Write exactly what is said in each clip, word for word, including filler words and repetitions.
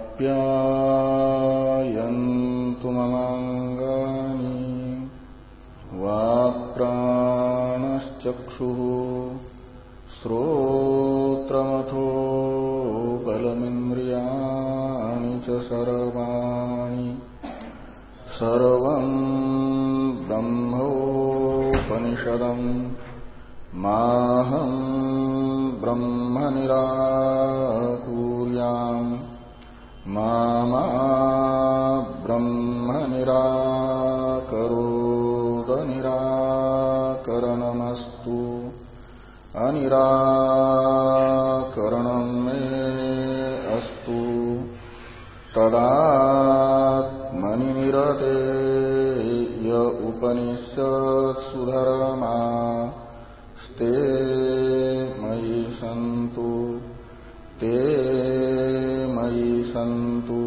आप्यायन्तु ममाङ्गानि वाक्प्राणश्चक्षुः श्रोत्रमथो बलमिन्द्रियाणि च सर्वाणि सर्वं ब्रह्मोपनिषदम् माहं ब्रह्म निराकुर्याम् मा मा ब्रह्म निराकरोद निराकरणमस्तु अनिराकरणं मे अस्तु तदात्मनि निरते य उपनिषत्सु धर्मा ते मयि सन्तु ते मयि सन्तु।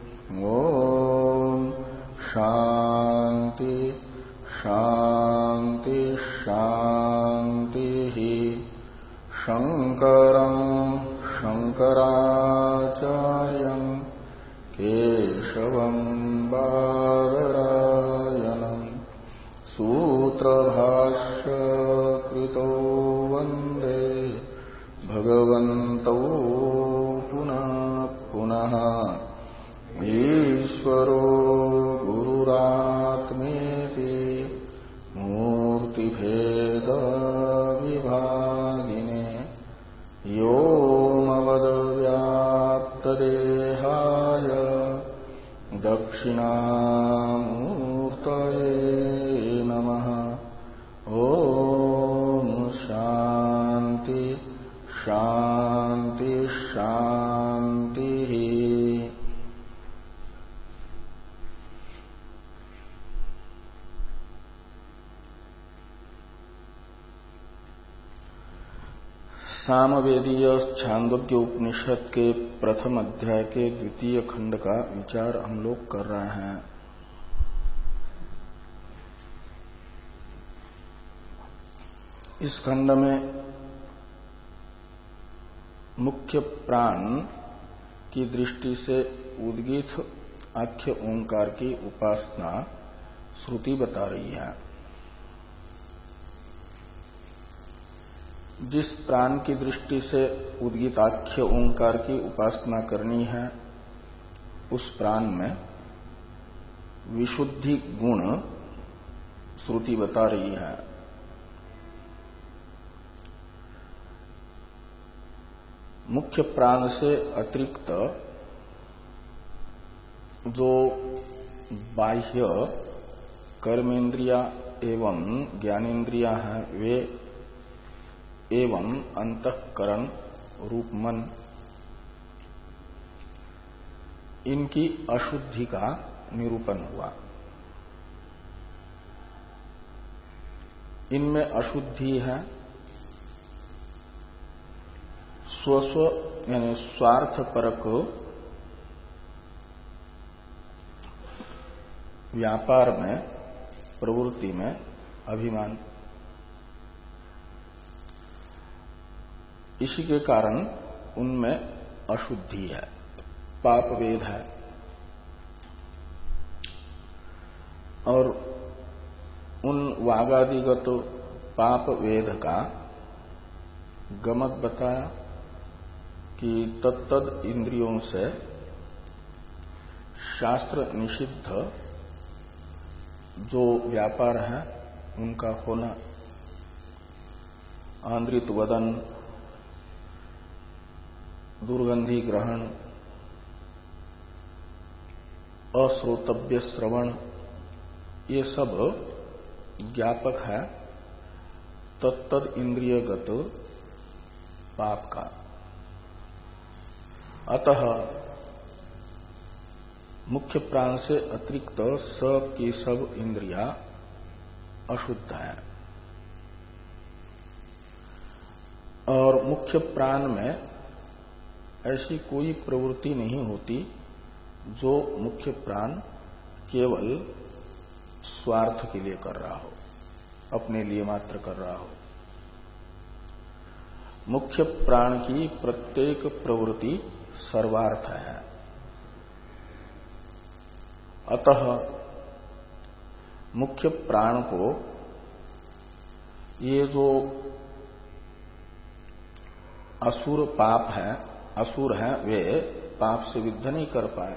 ओम शांति शांति शांति। शंकरं शंकराचार्यं केशवं बादरायणं सूत्रभाष्य कृतो वन्दे भगवन्तौ पुनः पुनः। ईश्वरो गुरुरात्मेति मूर्तिभेद विभागिने व्योमवद्व्याप्तदेहाय दक्षिणामूर्तये नमः। ओम शांति शांति शांति। सामवेदीय छांदोग्य उपनिषद के प्रथम अध्याय के द्वितीय खंड का विचार हम लोग कर रहे हैं। इस खंड में मुख्य प्राण की दृष्टि से उद्गीत आख्य ओंकार की उपासना श्रुति बता रही है। जिस प्राण की दृष्टि से उद्गीताख्य ओंकार की उपासना करनी है उस प्राण में विशुद्धि गुण श्रुति बता रही है। मुख्य प्राण से अतिरिक्त जो बाह्य कर्मेंद्रिया एवं ज्ञानेन्द्रिया हैं वे एवं अंतःकरण रूप मन, इनकी अशुद्धि का निरूपण हुआ। इनमें अशुद्धि है स्वस्व यानी स्वार्थपरक व्यापार में प्रवृत्ति में अभिमान। इसी के कारण उनमें अशुद्धि है, पाप वेद है। और उन वागादिगत पाप वेद का गमक बताया कि तत्तद इंद्रियों से शास्त्र निषिद्ध जो व्यापार है उनका होना, आंद्रित वदन, दुर्गंधि ग्रहण, अश्रोतव्य श्रवण, ये सब ज्ञापक है तत्तद इंद्रियगत पाप का। अतः मुख्य प्राण से अतिरिक्त सब की सब इंद्रियां अशुद्ध है। और मुख्य प्राण में ऐसी कोई प्रवृत्ति नहीं होती जो मुख्य प्राण केवल स्वार्थ के लिए कर रहा हो, अपने लिए मात्र कर रहा हो। मुख्य प्राण की प्रत्येक प्रवृत्ति सर्वार्थ है, अतः मुख्य प्राण को ये जो असुर पाप है असुर है वे पाप से विद्ध नहीं कर पाए,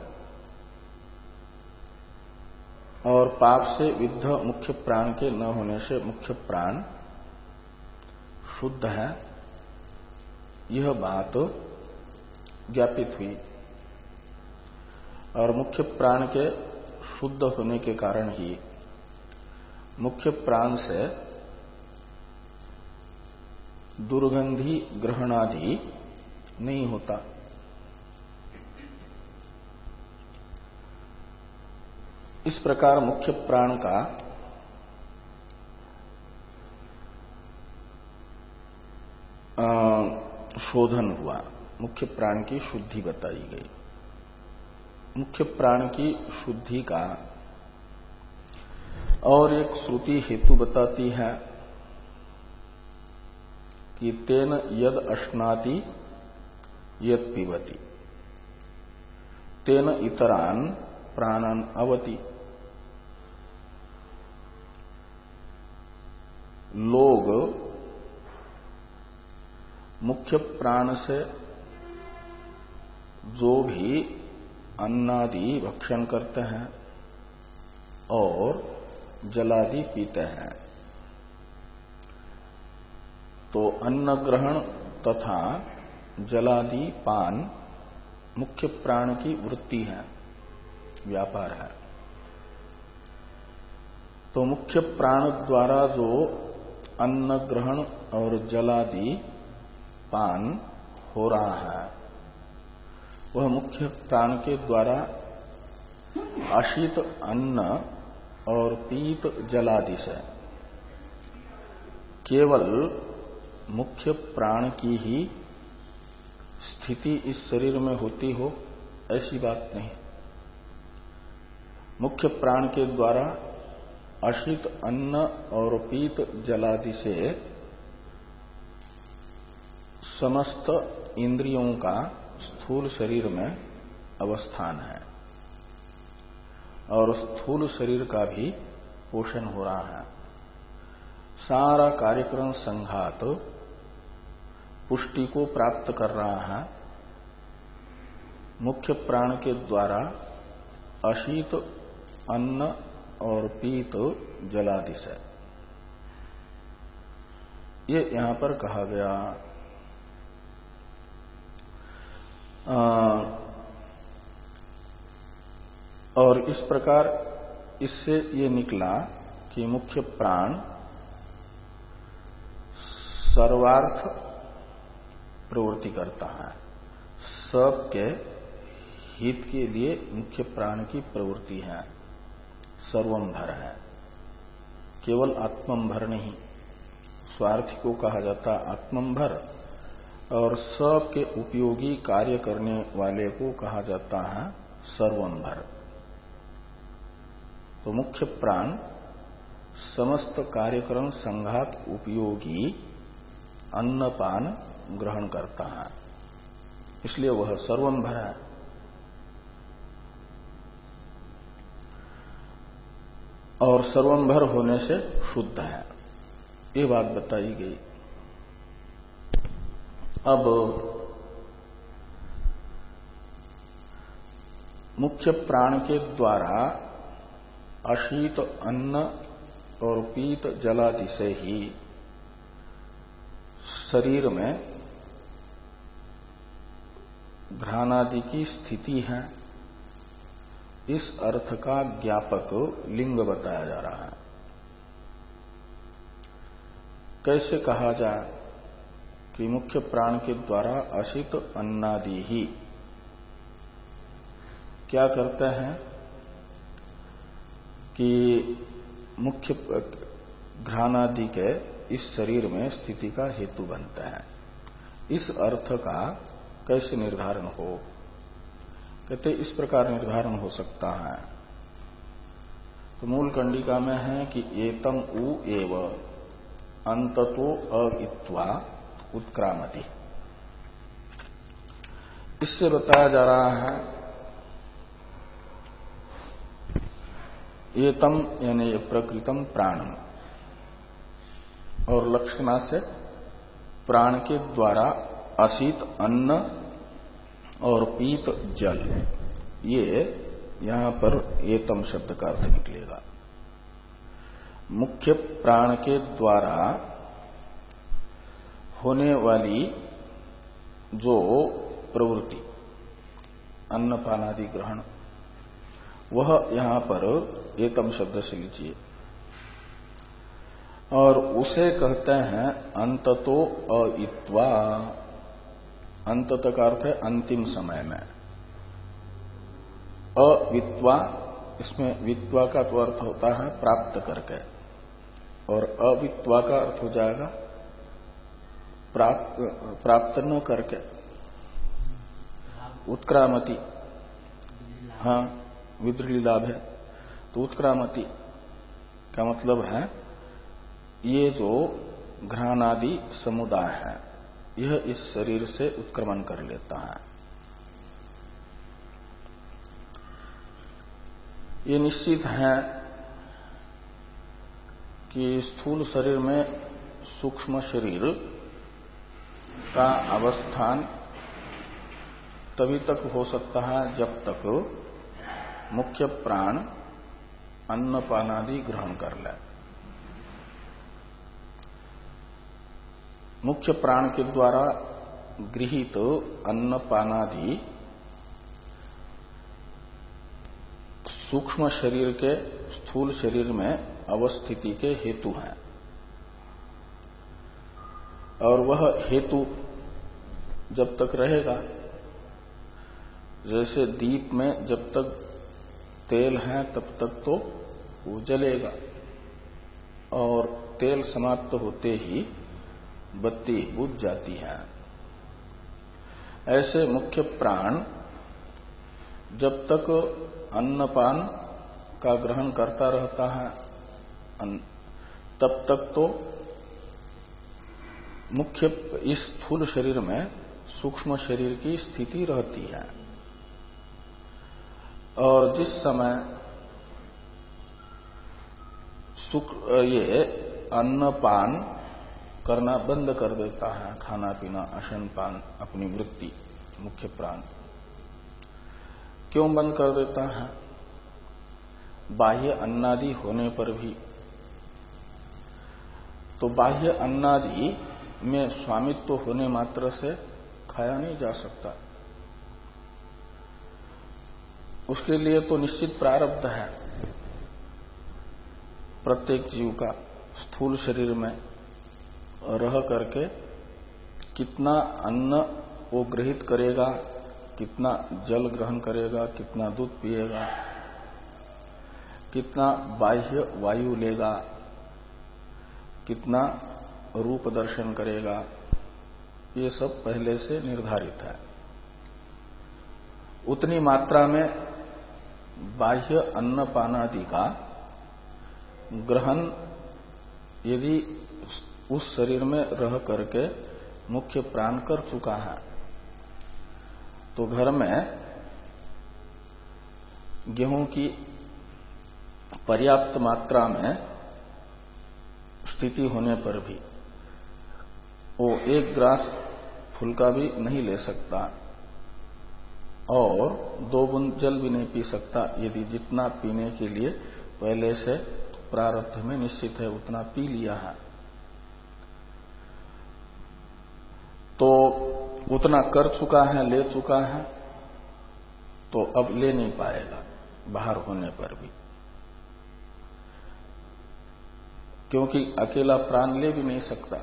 और पाप से विद्ध मुख्य प्राण के न होने से मुख्य प्राण शुद्ध है, यह बात ज्ञापित हुई। और मुख्य प्राण के शुद्ध होने के कारण ही मुख्य प्राण से दुर्गंधि ग्रहणादि नहीं होता। इस प्रकार मुख्य प्राण का शोधन हुआ, मुख्य प्राण की शुद्धि बताई गई। मुख्य प्राण की शुद्धि का और एक श्रुति हेतु बताती है कि तेन यद अश्नाति यद पिबति तेन इतरान प्राणन अवति। लोग मुख्य प्राण से जो भी अन्नादि भक्षण करते हैं और जलादि पीते हैं, तो अन्न ग्रहण तथा जलादि पान मुख्य प्राण की वृत्ति है, व्यापार है। तो मुख्य प्राण द्वारा जो अन्न ग्रहण और जलादि पान हो रहा है, वह मुख्य प्राण के द्वारा आशित अन्न और पीत जलादि से केवल मुख्य प्राण की ही स्थिति इस शरीर में होती हो, ऐसी बात नहीं। मुख्य प्राण के द्वारा आशित अन्न और पीत जलादि से समस्त इंद्रियों का स्थूल शरीर में अवस्थान है, और स्थूल शरीर का भी पोषण हो रहा है। सारा कार्यक्रम संघात पुष्टि को प्राप्त कर रहा है मुख्य प्राण के द्वारा अशीत अन्न और पीत जलादि से। ये यहां पर कहा गया। आ, और इस प्रकार इससे ये निकला कि मुख्य प्राण सर्वार्थ प्रवृत्ति करता है, सबके हित के लिए मुख्य प्राण की प्रवृत्ति है, सर्वंभर है, केवल आत्मंभर नहीं। स्वार्थी को कहा जाता आत्मंभर, और सबके उपयोगी कार्य करने वाले को कहा जाता है सर्वंभर। तो मुख्य प्राण समस्त कार्यक्रम संघात उपयोगी अन्नपान ग्रहण करता है, इसलिए वह सर्वंभर है। और सर्वंभर होने से शुद्ध है, ये बात बताई गई। अब मुख्य प्राण के द्वारा अशीत अन्न और पीत जलादि से ही शरीर में घ्राणादि की स्थिति है, इस अर्थ का ज्ञापक लिंग बताया जा रहा है। कैसे कहा जाए कि मुख्य प्राण के द्वारा अशित अन्नादि ही क्या करते हैं कि मुख्य घ्राणादि के इस शरीर में स्थिति का हेतु बनता है। इस अर्थ का कैसे निर्धारण हो? कहते इस प्रकार निर्धारण हो सकता है। तो मूल कंडिका में है कि एतम उ एव अंततो अइत्वा उत्क्रामति। इससे बताया जा रहा है एतम यानी ये प्रकृतम प्राणम, और लक्षणा से प्राण के द्वारा असित अन्न और पीत जल, ये यहां पर एतम शब्द का अर्थ निकलेगा। मुख्य प्राण के द्वारा होने वाली जो प्रवृत्ति अन्नपानादि ग्रहण, वह यहां पर एतम शब्द से लीजिए, और उसे कहते हैं अंततो अइत्वा। अंतत का अर्थ है अंतिम समय में। अवित्वा, इसमें वित्वा का तो अर्थ होता है प्राप्त करके, और अवित्वा का अर्थ हो जाएगा प्राप्त प्राप्त न करके। उत्क्रामति, हाँ विद्रली लाभ है, तो उत्क्रामति का मतलब है ये जो घ्राणादि समुदाय है, यह इस शरीर से उत्क्रमण कर लेता है। ये निश्चित है कि स्थूल शरीर में सूक्ष्म शरीर का अवस्थान तभी तक हो सकता है जब तक मुख्य प्राण अन्नपानादि ग्रहण कर ले। मुख्य प्राण के द्वारा गृहीत अन्नपानादि सूक्ष्म शरीर के स्थूल शरीर में अवस्थिति के हेतु हैं, और वह हेतु जब तक रहेगा, जैसे दीप में जब तक तेल है तब तक तो वो जलेगा, और तेल समाप्त होते ही बत्ती बुझ जाती है। ऐसे मुख्य प्राण जब तक अन्नपान का ग्रहण करता रहता है तब तक तो मुख्य इस स्थूल शरीर में सूक्ष्म शरीर की स्थिति रहती है, और जिस समय ये अन्नपान करना बंद कर देता है, खाना पीना अशनपान अपनी वृत्ति मुख्य प्राण क्यों बंद कर देता है? बाह्य अन्नादि होने पर भी, तो बाह्य अन्नादि में स्वामित्व होने मात्र से खाया नहीं जा सकता। उसके लिए तो निश्चित प्रारब्ध है प्रत्येक जीव का। स्थूल शरीर में रह करके कितना अन्न वो ग्रहित करेगा, कितना जल ग्रहण करेगा, कितना दूध पिएगा, कितना बाह्य वायु लेगा, कितना रूप दर्शन करेगा, ये सब पहले से निर्धारित है। उतनी मात्रा में बाह्य अन्नपानादि का ग्रहण यदि उस शरीर में रह करके मुख्य प्राण कर चुका है, तो घर में गेहूं की पर्याप्त मात्रा में स्थिति होने पर भी वो एक ग्रास फुल्का भी नहीं ले सकता और दो बूंद जल भी नहीं पी सकता, यदि जितना पीने के लिए पहले से प्रारब्ध में निश्चित है उतना पी लिया है, तो उतना कर चुका है, ले चुका है, तो अब ले नहीं पाएगा बाहर होने पर भी, क्योंकि अकेला प्राण ले भी नहीं सकता।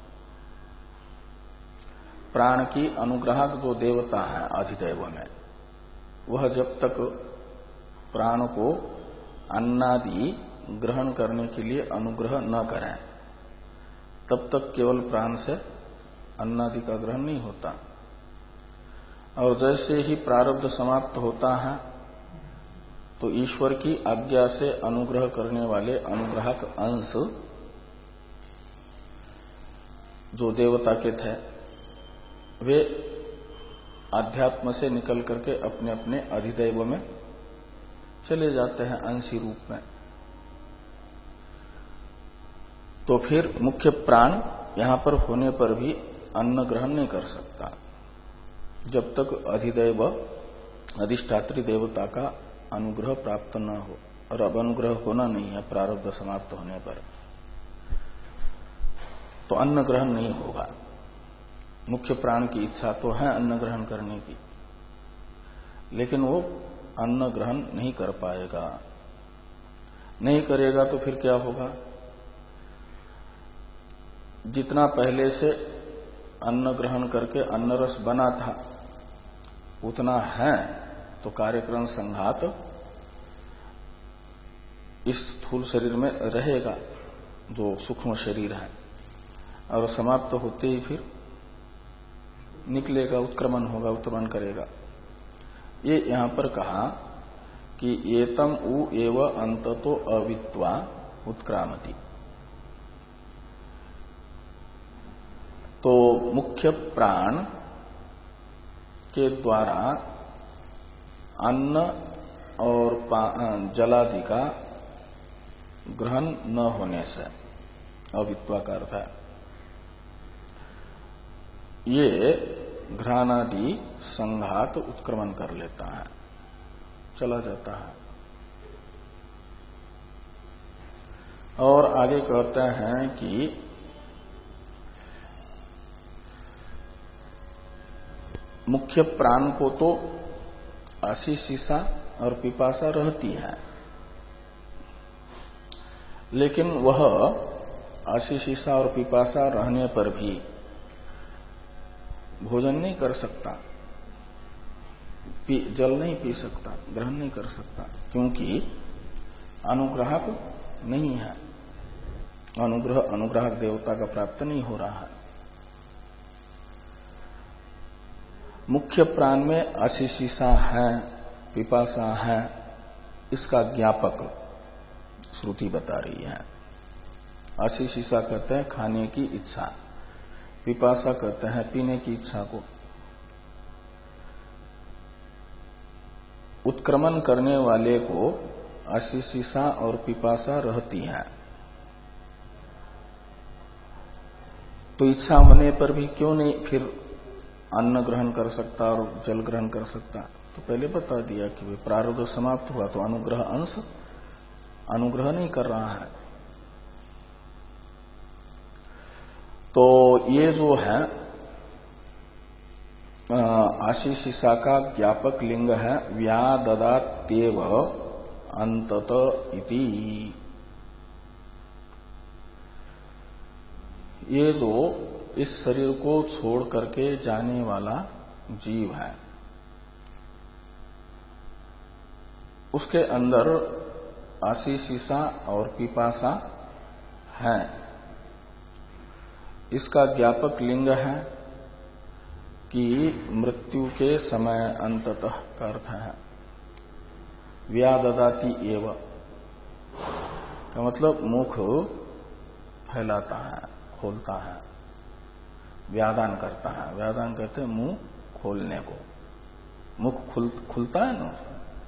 प्राण की अनुग्राहक जो देवता है अधिदैव में, वह जब तक प्राण को अन्नादि ग्रहण करने के लिए अनुग्रह न करें, तब तक केवल प्राण से अन्नादि का ग्रहण नहीं होता। और जैसे ही प्रारब्ध समाप्त होता है, तो ईश्वर की आज्ञा से अनुग्रह करने वाले अनुग्राहक अंश जो देवता के थे, वे आध्यात्म से निकल करके अपने अपने अधिदैव में चले जाते हैं अंशी रूप में। तो फिर मुख्य प्राण यहां पर होने पर भी अन्न ग्रहण नहीं कर सकता जब तक अधिदैव अधिष्ठात्री देवता का अनुग्रह प्राप्त न हो। और अब अनुग्रह होना नहीं है प्रारब्ध समाप्त होने पर, तो अन्न ग्रहण नहीं होगा। मुख्य प्राण की इच्छा तो है अन्न ग्रहण करने की, लेकिन वो अन्न ग्रहण नहीं कर पाएगा। नहीं करेगा तो फिर क्या होगा? जितना पहले से अन्न ग्रहण करके अन्न रस बना था उतना है तो कार्यक्रम संघात इस स्थूल शरीर में रहेगा जो सूक्ष्म शरीर है, और समाप्त होते ही फिर निकलेगा, उत्क्रमण होगा, उत्क्रमण करेगा। ये यहां पर कहा कि एतम उ एव अंततो अवित्वा उत्क्रामति। तो मुख्य प्राण के द्वारा अन्न और जलादि का ग्रहण न होने से अवित्वा का अर्थ है ये घ्राणादि संघात उत्क्रमण कर लेता है, चला जाता है। और आगे कहते हैं कि मुख्य प्राण को तो आशीषिसा और पिपासा रहती है, लेकिन वह आशीषिसा और पिपासा रहने पर भी भोजन नहीं कर सकता, पी, जल नहीं पी सकता, ग्रहण नहीं कर सकता, क्योंकि अनुग्राहक नहीं है। अनुग्रह अनुग्राहक देवता का प्राप्त नहीं हो रहा है। मुख्य प्राण में आशीषिसा है, पिपासा है, इसका ज्ञापक श्रुति बता रही है। आशीषिसा कहते हैं खाने की इच्छा, पिपासा कहते हैं पीने की इच्छा को। उत्क्रमण करने वाले को आशीषिसा और पिपासा रहती है, तो इच्छा होने पर भी क्यों नहीं फिर अन्न ग्रहण कर सकता और जल ग्रहण कर सकता? तो पहले बता दिया कि वे प्रारब्ध समाप्त हुआ तो अनुग्रह अंश अनुग्रह नहीं कर रहा है। तो ये जो है आशीषिसा का ज्ञापक लिंग है व्याददात्येव अंतत इति। ये जो इस शरीर को छोड़ करके जाने वाला जीव है, उसके अंदर आशीषिसा और पिपासा है। इसका ज्ञापक लिंग है कि मृत्यु के समय अंततः का अर्थ है व्याददाति एव का मतलब मुख फैलाता है, खोलता है, व्यादान करता है। व्यादान कहते हैं मुंह खोलने को। मुख खुल, खुलता है ना,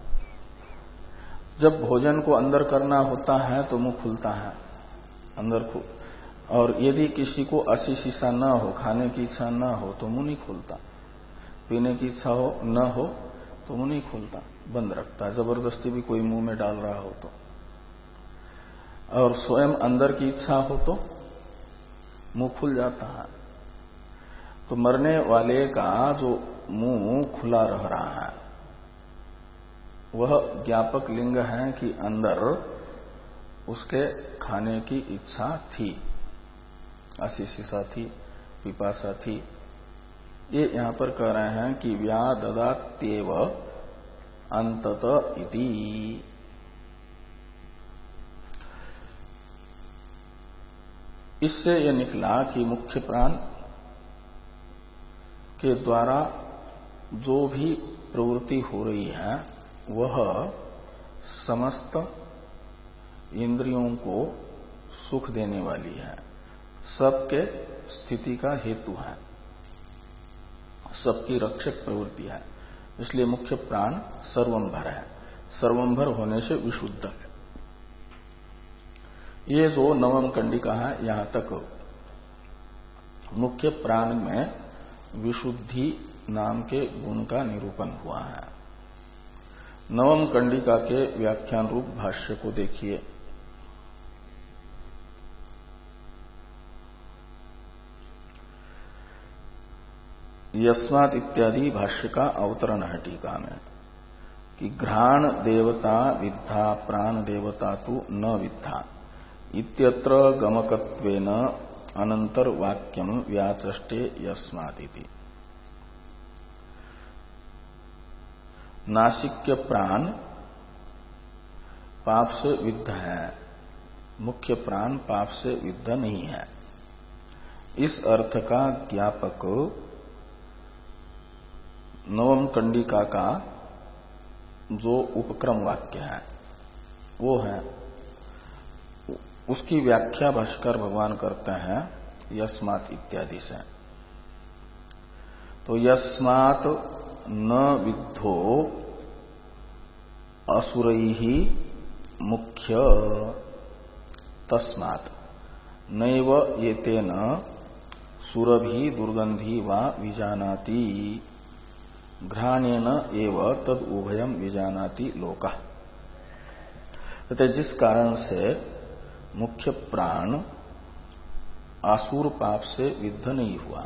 जब भोजन को अंदर करना होता है तो मुंह खुलता है अंदर खुल। और यदि किसी को आशीषिसा न हो, खाने की इच्छा न हो तो मुंह नहीं खुलता, पीने की इच्छा हो न हो तो मुंह नहीं खुलता, बंद रखता है, जबरदस्ती भी कोई मुंह में डाल रहा हो तो। और स्वयं अंदर की इच्छा हो तो मुंह खुल जाता है। तो मरने वाले का जो मुंह खुला रह रहा है वह ज्ञापक लिंग है कि अंदर उसके खाने की इच्छा थी, आशीषिसा थी, पिपासा थी। ये यहां पर कह रहे हैं कि व्याददात्येव अंतत इति। इससे यह निकला कि मुख्य प्राण के द्वारा जो भी प्रवृत्ति हो रही है वह समस्त इंद्रियों को सुख देने वाली है, सबके स्थिति का हेतु है, सबकी रक्षक प्रवृत्ति है। इसलिए मुख्य प्राण सर्वंभर है, सर्वंभर होने से विशुद्ध है। ये जो नवम कंडिका है, यहां तक मुख्य प्राण में विशुद्धि नाम के गुण का निरूपण हुआ है। नवम कंडिका के व्याख्यान रूप भाष्य को देखिए। यस्मात् इत्यादि भाष्य का अवतरण है टीका में कि घ्राण देवता विद्धा प्राण देवता तो न विद्धा इत्यत्र गमकत्वेन अनंतर वाक्यम व्याचष्टे यस्मादिति। नासिक्य प्राण पाप से विद्ध है, मुख्य प्राण पाप से विद्ध नहीं है। इस अर्थ का ज्ञापक नवम कंडिका का जो उपक्रम वाक्य है वो है, उसकी व्याख्या भाष्कर भगवान करते हैं यस्मात् इत्यादि से। तो यस्मात् न विद्धो असुरैहि मुख्य तस्मात् नैव एतेन सुरभि दुर्गंधि वा विजानाति घ्राणेन एव तद उभयम विजानाति लोकः। तो जिस कारण से मुख्य प्राण आसुर पाप से विद्ध नहीं हुआ,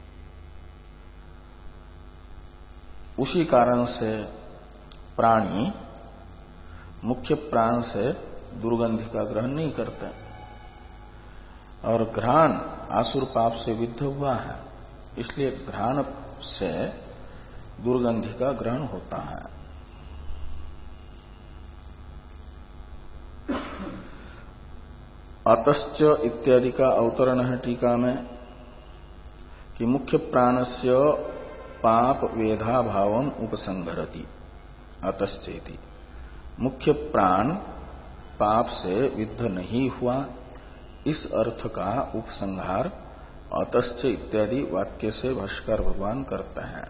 उसी कारण से प्राणी मुख्य प्राण से दुर्गंधि का ग्रहण नहीं करते, और घ्राण आसुर पाप से विद्ध हुआ है, इसलिए घ्राण से दुर्गंधि का ग्रहण होता है। अतश्च इत्यादि का अवतरण है टीका में कि मुख्य प्राणस्य पाप वेधा भावम उपसंहरति अतश्चेति। मुख्य प्राण पाप से विद्ध नहीं हुआ, इस अर्थ का उपसंहार अतश्च इत्यादि वाक्य से भाष्कर भगवान करते हैं।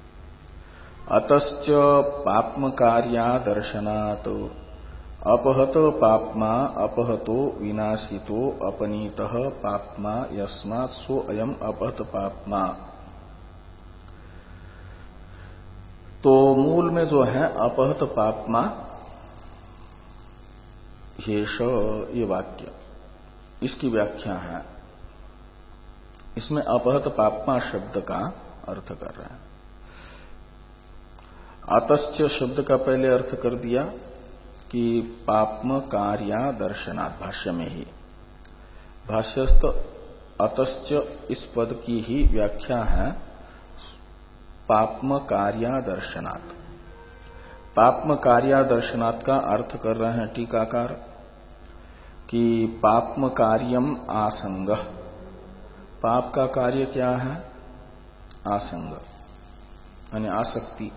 अतश्च पाप्म कार्या दर्शनात् अपहत पाप्मा अपहतो विनाशितो अपनीतः पाप्मा यस्मात् सो अयम अपहत पाप्मा। तो मूल में जो है अपहत पाप्मा हेष ये वाक्य, इसकी व्याख्या है। इसमें अपहत पाप्मा शब्द का अर्थ कर रहे हैं। अतश्च शब्द का पहले अर्थ कर दिया कि पाप्म कार्या दर्शनात्, भाष्य में ही भाष्यस्थ अतश्च इस पद की ही व्याख्या है पाप्म कार्या दर्शनात्। पाप्म कार्या दर्शनात् का अर्थ कर रहे हैं टीकाकार कि पाप्म कार्यम आसंग। पाप का कार्य क्या है? आसंग यानी आसक्ति।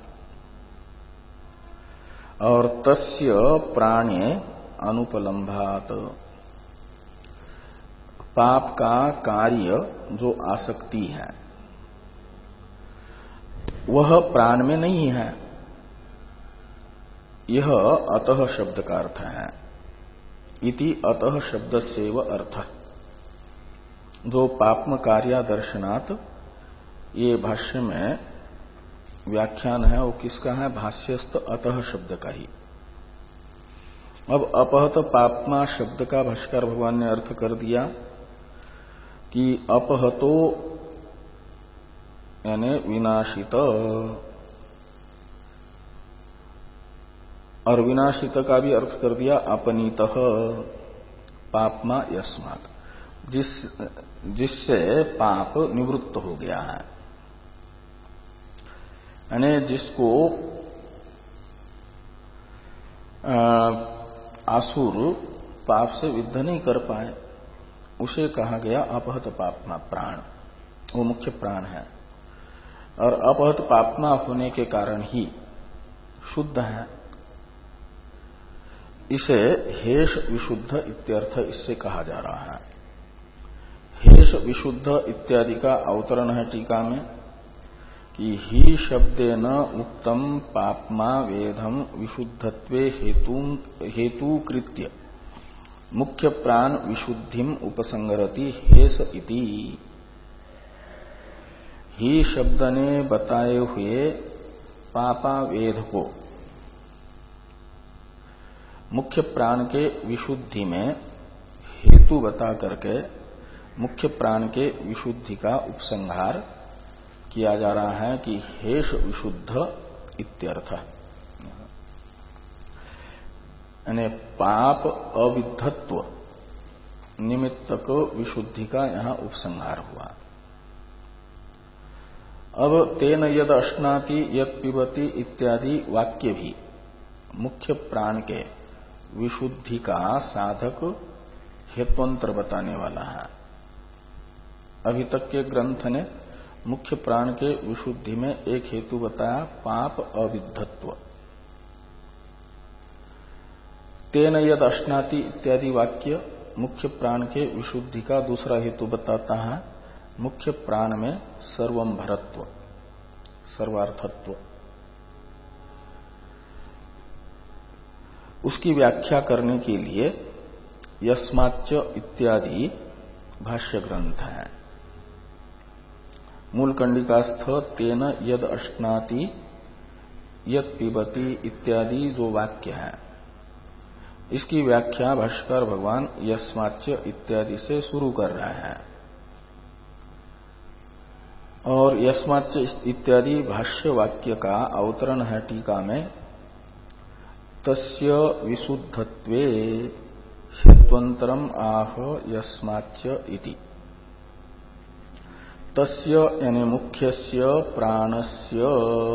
और तस्य प्राणे अनुपलम्भात, पाप का कार्य जो आसक्ति है वह प्राण में नहीं है। यह अतः शब्द का अर्थ है। इति अतः शब्द से व अर्थ, जो पाप्म कार्या दर्शनात् ये भाष्य में व्याख्यान है वो किसका है? भाष्यस्थ अतः शब्द का ही। अब अपहत पाप्मा शब्द का भाष्कर भगवान ने अर्थ कर दिया कि अपहतो यानी विनाशित, और विनाशित का भी अर्थ कर दिया अपनीतः पाप्मा यस्मात्, जिस जिससे पाप निवृत्त हो गया है। यानी जिसको आसुर पाप से विद्ध नहीं कर पाए उसे कहा गया अपहत पाप्मा प्राण, वो मुख्य प्राण है। और अपहत पाप्मा होने के कारण ही शुद्ध है। इसे हेष विशुद्ध इत्यर्थ इससे कहा जा रहा है। हेष विशुद्ध इत्यादि का अवतरण है टीका में कि ही शब्देन उक्तम पाप्मा वेदम विशुद्धत्वे हेतु हेतुकृत्य मुख्य प्राण विशुद्धिम उपसंगरति हेस इति। ही शब्द ने बताए हुए पापावेध को मुख्य प्राण के विशुद्धि में हेतु बता करके मुख्य प्राण के विशुद्धि का उपसंहार किया जा रहा है कि हेष विशुद्ध इत्यर्थ। यानी पाप अविद्धत्व निमित्तक विशुद्धि का यहां उपसंहार हुआ। अब तेन यद अश्नाति यद पिबति इत्यादि वाक्य भी मुख्य प्राण के विशुद्धि का साधक हेत्वंतर बताने वाला है। अभी तक के ग्रंथ ने मुख्य प्राण के विशुद्धि में एक हेतु बताया पाप अविद्धत्व। तेन यद अश्नाति इत्यादि वाक्य मुख्य प्राण के विशुद्धि का दूसरा हेतु बताता है मुख्य प्राण में सर्वम भरत्व, सर्वार्थत्व। उसकी व्याख्या करने के लिए यस्माच्च इत्यादि भाष्य ग्रंथ है। मूल कंडिकास्थ तेन यद अश्नाति यद पिबति इत्यादि जो वाक्य है इसकी व्याख्या भाष्यकार भगवान यस्माच्च इत्यादि से शुरू कर रहे हैं। और यस्माच्च इत्यादि भाष्य वाक्य का अवतरण है टीका में तस्य विशुद्धत्वे हेत्वंतरम आह यस्माच्च इति। तस्य यानी मुख्यस्य प्राणस्य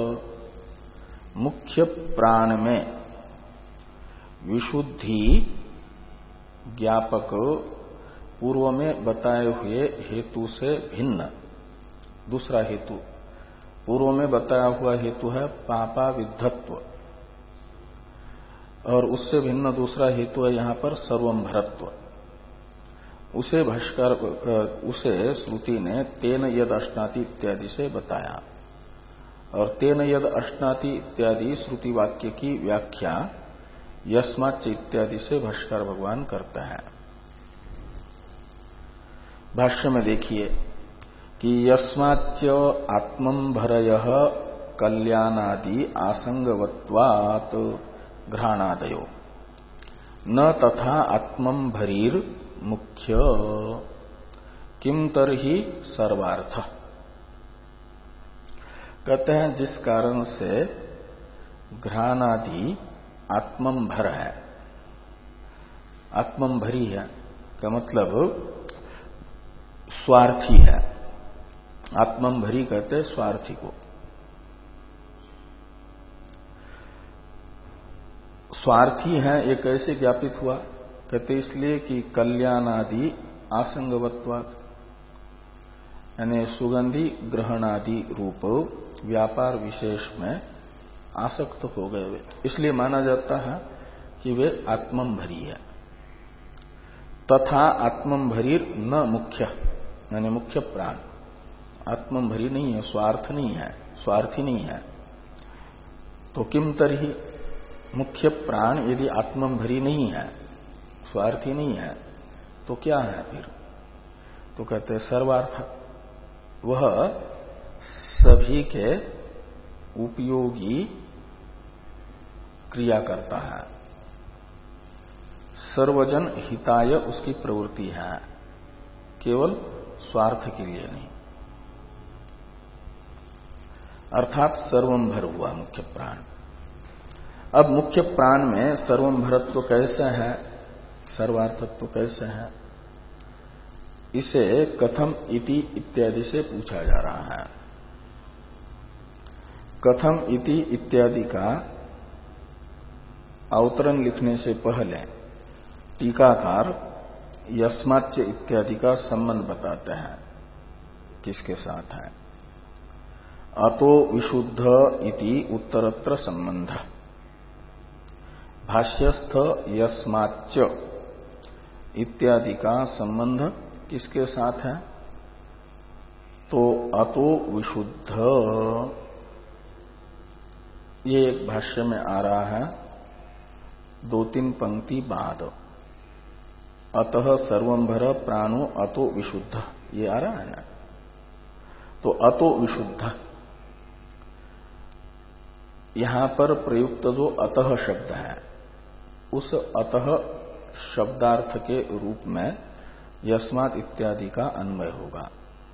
मुख्य प्राण में विशुद्धि ज्ञापक पूर्व में बताए हुए हेतु से भिन्न दूसरा हेतु, पूर्व में बताया हुआ हेतु है पापाविद्धत्व और उससे भिन्न दूसरा हेतु है यहां पर सर्वम भरत्व। उसे भाष्कर उसे श्रुति ने तेन यद अश्नाति इत्यादि से बताया और तेन यद अश्नाति इत्यादि श्रुति वाक्य की व्याख्या यस्माच्च इत्यादि से भाष्कर भगवान करता है। भाष्य में देखिए कि यस्माच्च आत्मंभरयः कल्याणादि आसंगवत्वात् घ्राणादयो न तथा आत्मंभरीर मुख्य किम तरहि सर्वार्थ। कहते हैं जिस कारण से घ्राणादि आत्मंभर है, आत्मंभरी है का मतलब स्वार्थी है। आत्मंभरी कहते स्वार्थी को। स्वार्थी है ये कैसे ज्ञापित हुआ? कहते इसलिए कि कल्याणादि आसंगवत्वात् यानी सुगंधि ग्रहणादि रूप व्यापार विशेष में आसक्त हो गए वे, इसलिए माना जाता है कि वे आत्मंभरी है। तथा आत्मंभरीर न मुख्य यानी मुख्य प्राण आत्मंभरी नहीं है, स्वार्थ नहीं है, स्वार्थी नहीं है। तो किम तरहि मुख्य प्राण यदि आत्मंभरी नहीं है, स्वार्थी नहीं है तो क्या है फिर? तो कहते हैं सर्वार्थ, वह सभी के उपयोगी क्रिया करता है। सर्वजन हिताय उसकी प्रवृत्ति है, केवल स्वार्थ के लिए नहीं। अर्थात सर्वंभर हुआ मुख्य प्राण। अब मुख्य प्राण में सर्वंभरत्व कैसे है, सर्वार्थत्व कैसे है, इसे कथम इति इत्यादि से पूछा जा रहा है। कथम इति इत्यादि का अवतरण लिखने से पहले टीकाकार यस्माच्च इत्यादि का संबंध बताते हैं किसके साथ है। अतो विशुद्ध इति उत्तरत्र संबंध। भाष्यस्थ यस्माच्च इत्यादि का संबंध किसके साथ है? तो अतो विशुद्ध ये एक भाष्य में आ रहा है दो तीन पंक्ति बाद। अतः सर्वंभर प्राणो अतो विशुद्ध, ये आ रहा है ना। तो अतो विशुद्ध, यहां पर प्रयुक्त जो अतः शब्द है, उस अतः शब्दार्थ के रूप में यस्मात् इत्यादि का अन्वय होगा।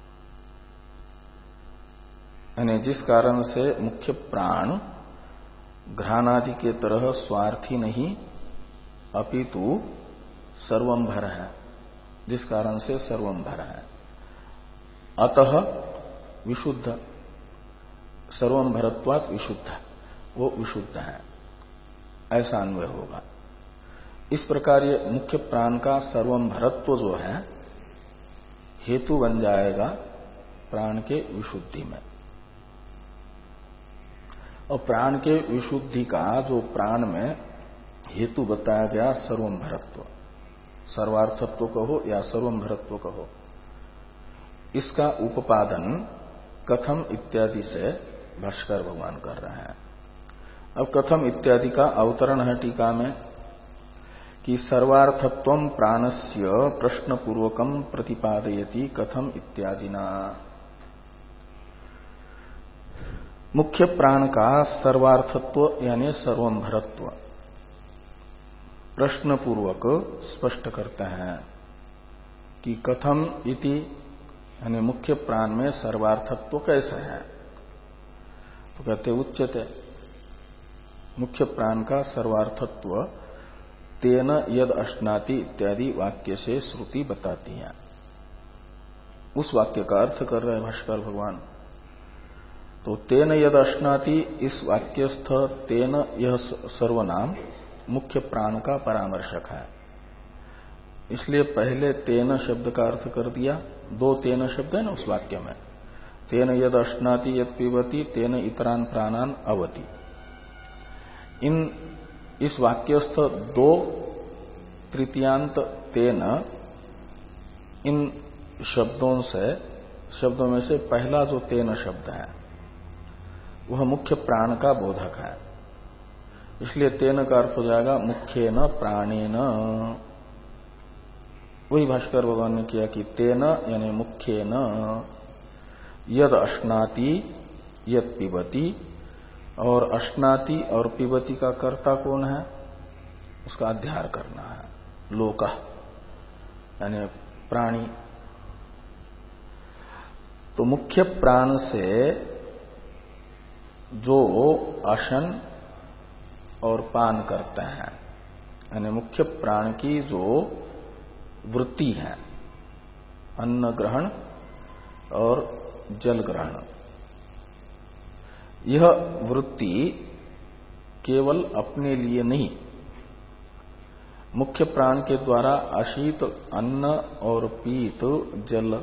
यानी जिस कारण से मुख्य प्राण घ्राणादि के तरह स्वार्थी नहीं अपितु सर्वंभर है, जिस कारण से सर्वंभर है, अतः विशुद्ध, सर्वंभरत्वात् विशुद्ध, वो विशुद्ध है, ऐसा अन्वय होगा। इस प्रकार ये मुख्य प्राण का सर्वंभरत्व जो है हेतु बन जाएगा प्राण के विशुद्धि में। और प्राण के विशुद्धि का जो प्राण में हेतु बताया गया सर्वंभरत्व, सर्वार्थत्व कहो या सर्वंभरत्व कहो, इसका उपादन कथम इत्यादि से भाष्कर भगवान कर रहे हैं। अब कथम इत्यादि का अवतरण है टीका में कि सर्वार्थत्वं प्राणस्य प्रश्नपूर्वकम प्रतिपादयति कथम इत्यादिना। मुख्य प्राण का सर्वार्थत्व यानी सर्वंभरत्व प्रश्नपूर्वक स्पष्ट करते हैं कि कथम इति, यानी मुख्य प्राण में सर्वार्थत्व कैसे है। तो कहते उच्यते, मुख्य प्राण का सर्वार्थत्व तेन यद अश्नाति इत्यादि वाक्य से श्रुति बताती है। उस वाक्य का अर्थ कर रहे हैं भाष्कर भगवान। तो तेन यद अश्नाति, इस वाक्यस्थ तेन यह सर्वनाम मुख्य प्राण का परामर्शक है, इसलिए पहले तेन शब्द का अर्थ कर दिया। दो तेन शब्द है ना उस वाक्य में, तेन यद अश्नाति यद पीबती तेन इतरान प्राणान अवति। इन इस वाक्यस्थ दो तृतीयांत तेन, इन शब्दों से शब्दों में से पहला जो तेन शब्द है वह मुख्य प्राण का बोधक है, इसलिए तेन का अर्थ हो जाएगा मुख्येन प्राणेन। वही भाष्कर भगवान ने किया कि तेन यानी मुख्येन यद अश्नाति यद पिबती, और अश्नाति और पिबती का कर्ता कौन है, उसका अध्यार करना है, लोकः यानी प्राणी। तो मुख्य प्राण से जो अशन और पान करते हैं, यानी मुख्य प्राण की जो वृत्ति है, अन्न ग्रहण और जल ग्रहण, यह वृत्ति केवल अपने लिए नहीं, मुख्य प्राण के द्वारा अशीत अन्न और पीत जल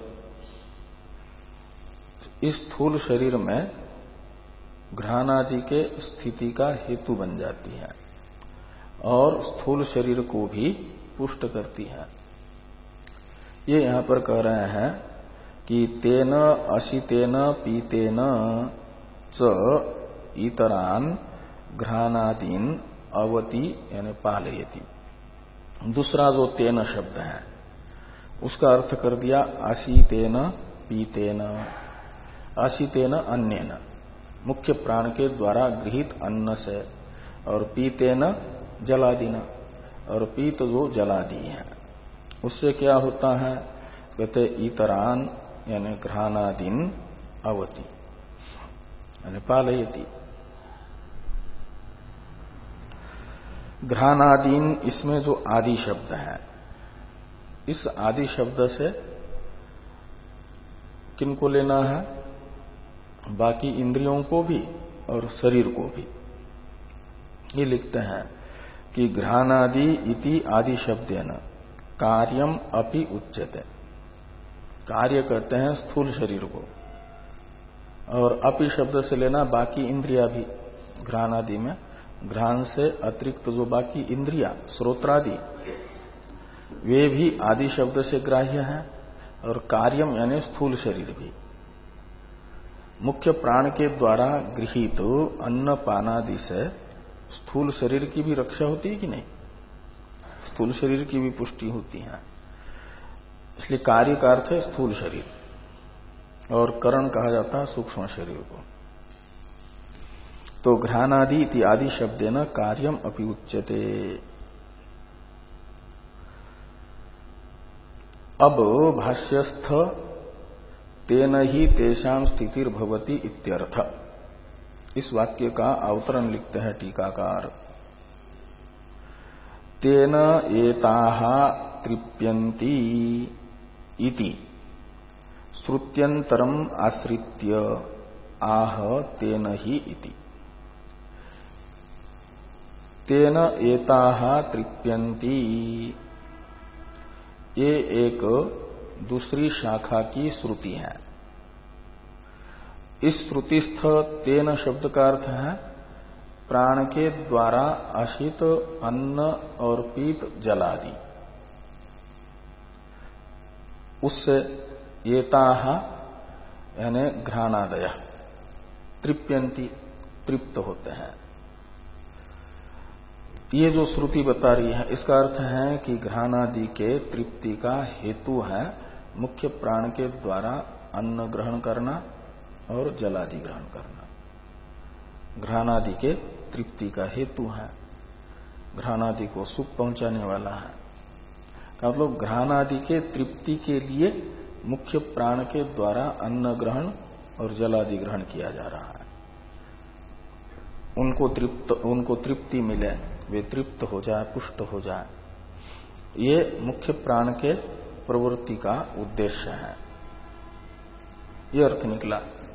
इस स्थूल शरीर में घ्राणादि के स्थिति का हेतु बन जाती है और स्थूल शरीर को भी पुष्ट करती है। ये यहां पर कह रहे हैं कि तेन अशितेन पीतेन च इतरान घ्राणादीन अवति यानी पालयति। दूसरा जो तेन शब्द है उसका अर्थ कर दिया आशीतेन पीतेन। आशीतेन अन्येन, मुख्य प्राण के द्वारा गृहीत अन्न से, और पीतेन जलादिना, और पीत जो जलादि है उससे क्या होता है, कहते इतरान यानी घ्राणादीन अवति यानी पालयति। घ्राणादीन इसमें जो आदि शब्द है, इस आदि शब्द से किनको लेना है, बाकी इंद्रियों को भी और शरीर को भी। ये लिखते हैं कि घ्राणादि इति आदि शब्देन कार्यम अपि उच्यते। कार्य कहते हैं स्थूल शरीर को, और अपि शब्द से लेना बाकी इंद्रिया भी। घ्राणादि में घ्राण से अतिरिक्त जो बाकी इंद्रिया श्रोत्रादि वे भी आदि शब्द से ग्राह्य हैं, और कार्यम यानी स्थूल शरीर भी। मुख्य प्राण के द्वारा गृहीत तो अन्न पानादि से स्थूल शरीर की भी रक्षा होती है कि नहीं, स्थूल शरीर की भी पुष्टि होती है। इसलिए कार्य का अर्थ है स्थूल शरीर और करण कहा जाता है सूक्ष्म शरीर को। तो घ्राणादि इति आदि शब्देन कार्यम अपि उच्यते। अब भाष्यस्थ तेन ही तेषां स्थितिर्भवति इत्यर्थ, इस वाक्य का अवतरण लिखते हैं टीकाकार। तेन एताः तृप्यन्ति इति श्रुत्यंतरम आश्रित्य आह तेन ही इति। तेन एताः तृप्यन्ति, ये एक दूसरी शाखा की श्रुति है। इस श्रुतिस्थ तेन शब्द का अर्थ है प्राण के द्वारा आशित अन्न और पीत जलादि। उससे एताः यानी घ्राणादय तृप्यन्ति, तृप्त होते हैं। ये जो श्रुति बता रही है इसका अर्थ है कि घ्राणादि के तृप्ति का हेतु है मुख्य प्राण के द्वारा अन्न ग्रहण करना और जलादि ग्रहण करना। घ्राणादि के तृप्ति का हेतु है, घ्राणादि को सुख पहुंचाने वाला है। मतलब घ्राणादि के तृप्ति के लिए मुख्य प्राण के द्वारा अन्न ग्रहण और जलादि ग्रहण किया जा रहा है। उनको तृप्त उनको तृप्ति मिले, वे तृप्त हो जाए, पुष्ट हो जाए, ये मुख्य प्राण के प्रवृत्ति का उद्देश्य है। ये अर्थ निकला।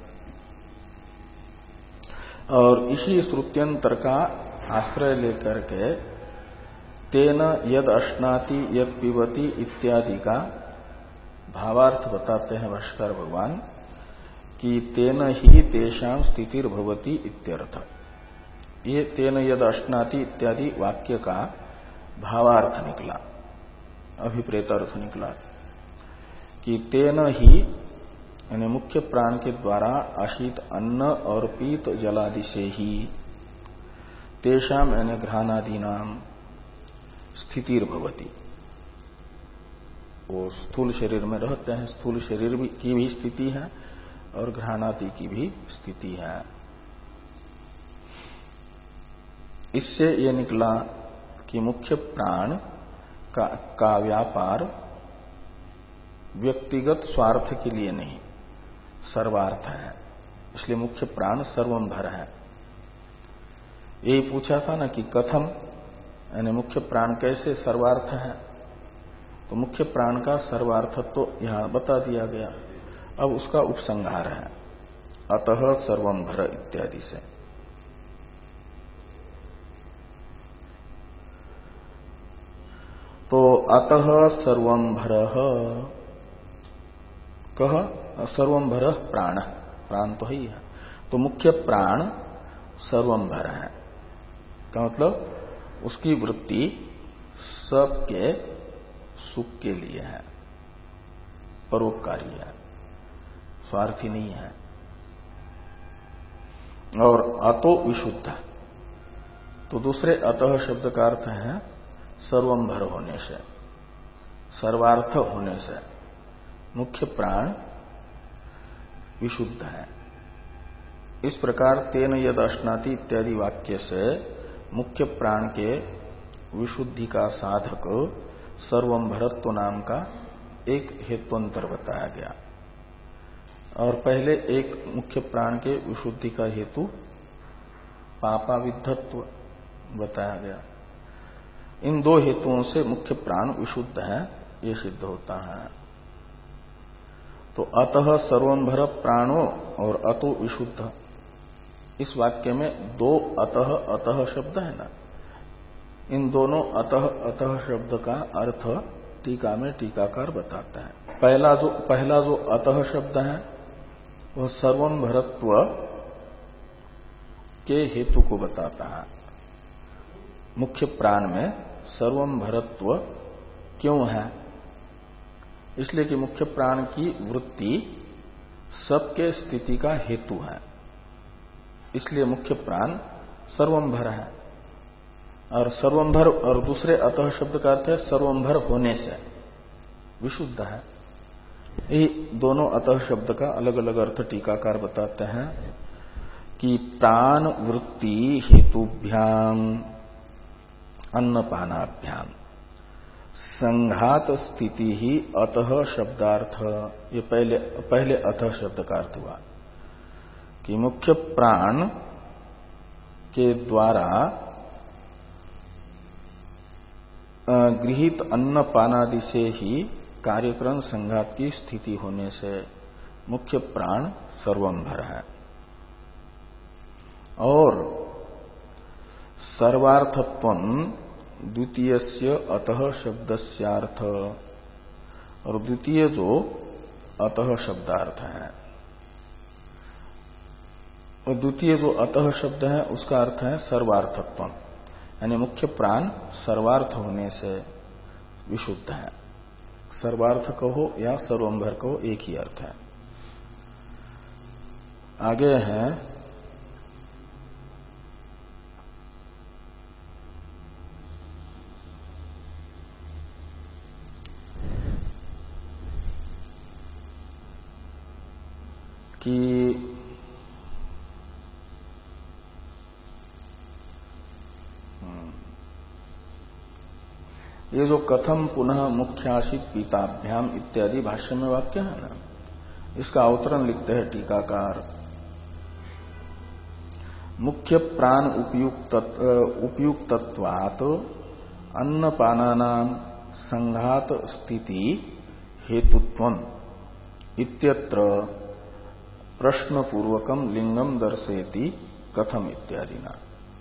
और इसी श्रुत्यंतर का आश्रय लेकर के तेन यद अश्नाति यद पिबति इत्यादि का भावार्थ बताते हैं भाष्कर भगवान कि तेन ही तेषां स्थितिर्भवति इत्यर्थ। ये तेन यद अश्नाति इत्यादि वाक्य का भावार्थ निकला, अभिप्रेत अर्थ निकला कि तेन ही यानी मुख्य प्राण के द्वारा आशित अन्न और पीत जलादि से ही तेषाम यानी घ्राणादि नाम स्थितिर्भवति, वो स्थूल शरीर में रहते हैं, स्थूल शरीर भी की भी स्थिति है और घ्राणादि की भी स्थिति है। इससे ये निकला कि मुख्य प्राण का, का व्यापार व्यक्तिगत स्वार्थ के लिए नहीं, सर्वार्थ है। इसलिए मुख्य प्राण सर्वंभर है। यही पूछा था ना कि कथम यानी मुख्य प्राण कैसे सर्वार्थ है, तो मुख्य प्राण का सर्वार्थत्व तो यहां बता दिया गया। अब उसका उपसंहार है अतः सर्वंभर इत्यादि से। तो अतः सर्वंभर कह सर्वंभर प्राण, प्राण तो ही है, तो मुख्य प्राण सर्वंभर है का मतलब उसकी वृत्ति सबके सुख के लिए है, परोपकारी है, स्वार्थी नहीं है। और अतो विशुद्ध, तो दूसरे अतः शब्द का अर्थ है सर्वंभर होने से, सर्वार्थ होने से मुख्य प्राण विशुद्ध है। इस प्रकार तेन यद अश्नाति इत्यादि वाक्य से मुख्य प्राण के विशुद्धि का साधक सर्वंभरत्व नाम का एक हेतुअंतर बताया गया। और पहले एक मुख्य प्राण के विशुद्धि का हेतु पापाविद्धत्व बताया गया। इन दो हेतुओं से मुख्य प्राण विशुद्ध है, ये सिद्ध होता है। तो अतः सर्वंभर प्राणो और अतो विशुद्ध, इस वाक्य में दो अतः अतः शब्द है ना, इन दोनों अतः अतः शब्द का अर्थ टीका में टीकाकार बताता है। पहला जो पहला जो अतः शब्द है वह सर्वंभरत्व के हेतु को बताता है। मुख्य प्राण में सर्वंभरत्व क्यों है? इसलिए कि मुख्य प्राण की वृत्ति सबके स्थिति का हेतु है, इसलिए मुख्य प्राण सर्वंभर है। और सर्वंभर और दूसरे अतः शब्द का अर्थ है सर्वंभर होने से, विशुद्ध है। ये दोनों अतः शब्द का अलग अलग अर्थ टीकाकार बताते हैं कि प्राण वृत्ति हेतुभ्याम अन्नपानाभ्याम संघात स्थिति ही अतः शब्दार्थ। ये पहले पहले अतः शब्द का अर्थ हुआ कि मुख्य प्राण के द्वारा गृहीत अन्न पानादि से ही कार्यक्रम संघात की स्थिति होने से मुख्य प्राण सर्वंभर है। और सर्वार्थत्वम द्वितीयस्य अतः शब्दस्यार्थ, और द्वितीय जो अतः शब्दार्थ है, और द्वितीय जो अतः शब्द है उसका अर्थ है सर्वार्थत्वम, यानी मुख्य प्राण सर्वार्थ होने से विशुद्ध है। सर्वार्थ कहो या सर्वंभर कहो एक ही अर्थ है। आगे है कि ये जो कथम पुनः मुख्याशित पीताभ्याम इत्यादि भाष्य में वाक्य है ना, इसका अवतरण लिखते हैं टीकाकार। मुख्य प्राण उपयुक्त उपयुक्तत्वात् अन्नपानानां संघात स्थिति हेतुत्वम् इत्यत्र प्रश्नपूर्वकम लिंगम दर्शयति कथम इत्यादि ना।